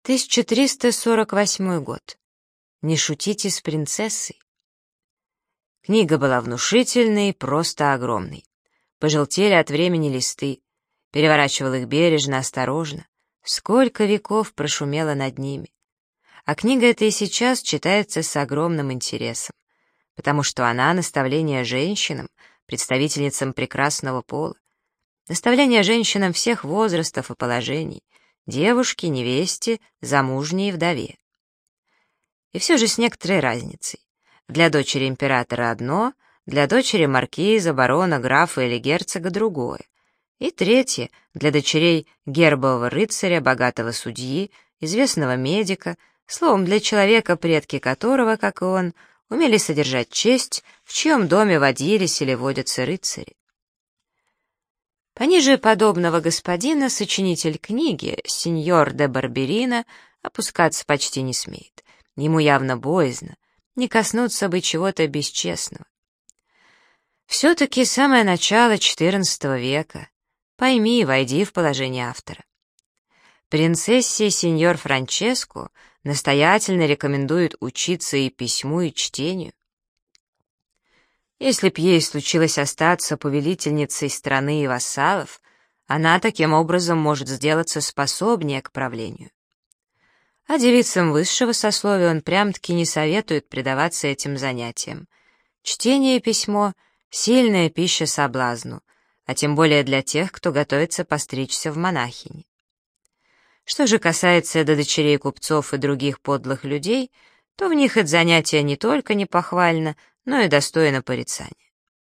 1348 год. Не шутите с принцессой. Книга была внушительной, просто огромной. Пожелтели от времени листы. Переворачивал их бережно, осторожно. Сколько веков прошумело над ними. А книга эта и сейчас читается с огромным интересом, потому что она — наставление женщинам, представительницам прекрасного пола, наставление женщинам всех возрастов и положений, девушке, невесте, замужней и вдове. И все же с некоторой разницей. Для дочери императора одно, для дочери маркиза, барона, графа или герцога другое. И третье — для дочерей гербового рыцаря, богатого судьи, известного медика, словом, для человека, предки которого, как и он, умели содержать честь, в чьем доме водились или водятся рыцари. Пониже подобного господина сочинитель книги, сеньор де Барберина, опускаться почти не смеет. Ему явно боязно, не коснуться бы чего-то бесчестного. Все-таки самое начало XIV века. Пойми, войди в положение автора. Принцессе сеньор Франческо настоятельно рекомендует учиться и письму, и чтению. Если б ей случилось остаться повелительницей страны и вассалов, она таким образом может сделаться способнее к правлению. А девицам высшего сословия он прям-таки не советует предаваться этим занятиям. Чтение и письмо — сильная пища соблазну, а тем более для тех, кто готовится постричься в монахини. Что же касается до дочерей купцов и других подлых людей, то в них это занятие не только не похвально, но и достойно порицания.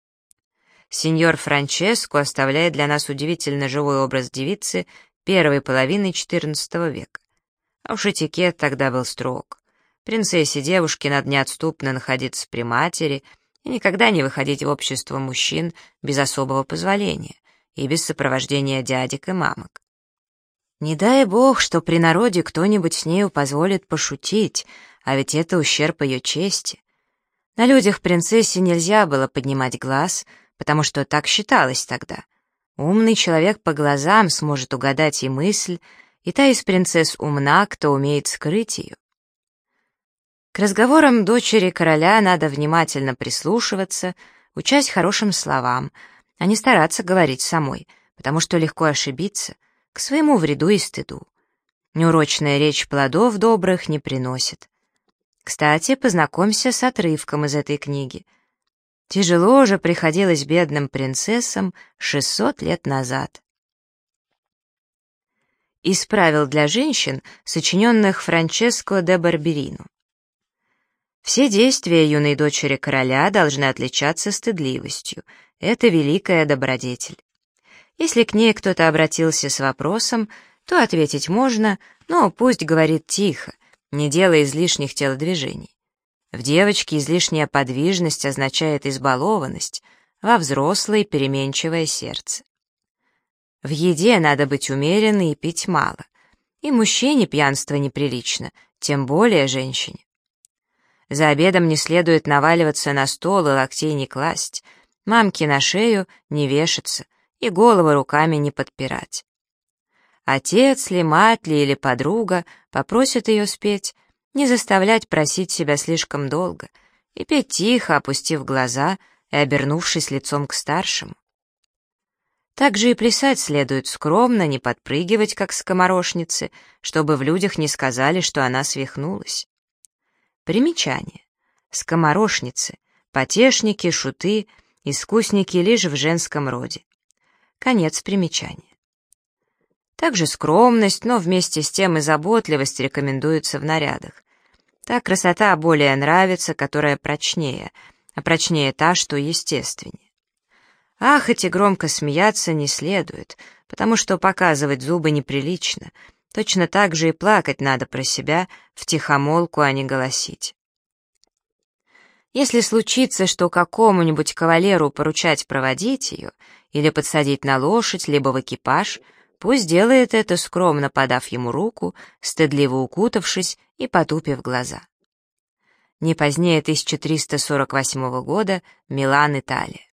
Сеньор Франческо оставляет для нас удивительно живой образ девицы первой половины XIV века. А уж этикет тогда был строг. Принцессе-девушке надо неотступно находиться при матери и никогда не выходить в общество мужчин без особого позволения и без сопровождения дядек и мамок. Не дай бог, что при народе кто-нибудь с нею позволит пошутить, а ведь это ущерб ее чести. На людях принцессе нельзя было поднимать глаз, потому что так считалось тогда. Умный человек по глазам сможет угадать и мысль, и та из принцесс умна, кто умеет скрыть ее. К разговорам дочери короля надо внимательно прислушиваться, учась хорошим словам, а не стараться говорить самой, потому что легко ошибиться, к своему вреду и стыду. Неурочная речь плодов добрых не приносит. Кстати, познакомься с отрывком из этой книги. Тяжело же приходилось бедным принцессам 600 лет назад. Из правил для женщин, сочиненных Франческо де Барберино. Все действия юной дочери короля должны отличаться стыдливостью. Это великая добродетель. Если к ней кто-то обратился с вопросом, то ответить можно, но пусть говорит тихо, не делая излишних телодвижений. В девочке излишняя подвижность означает избалованность, во взрослой — переменчивое сердце. В еде надо быть умеренной и пить мало. И мужчине пьянство неприлично, тем более женщине. За обедом не следует наваливаться на стол и локтей не класть, мамке на шею не вешаться и голову руками не подпирать. Отец ли, мать ли или подруга попросят ее спеть, не заставлять просить себя слишком долго и петь тихо, опустив глаза и обернувшись лицом к старшему. Также и плясать следует скромно, не подпрыгивать, как скоморошницы, чтобы в людях не сказали, что она свихнулась. Примечание. Скоморошницы, потешники, шуты, искусники лишь в женском роде. Конец примечания. Также скромность, но вместе с тем и заботливость рекомендуются в нарядах. Та красота более нравится, которая прочнее, а прочнее та, что естественнее. Ахать и громко смеяться не следует, потому что показывать зубы неприлично, точно так же и плакать надо про себя, втихомолку, а не голосить. Если случится, что какому-нибудь кавалеру поручать проводить ее, или подсадить на лошадь, либо в экипаж, пусть делает это, скромно подав ему руку, стыдливо укутавшись и потупив глаза. Не позднее 1348 года, Милан, Италия.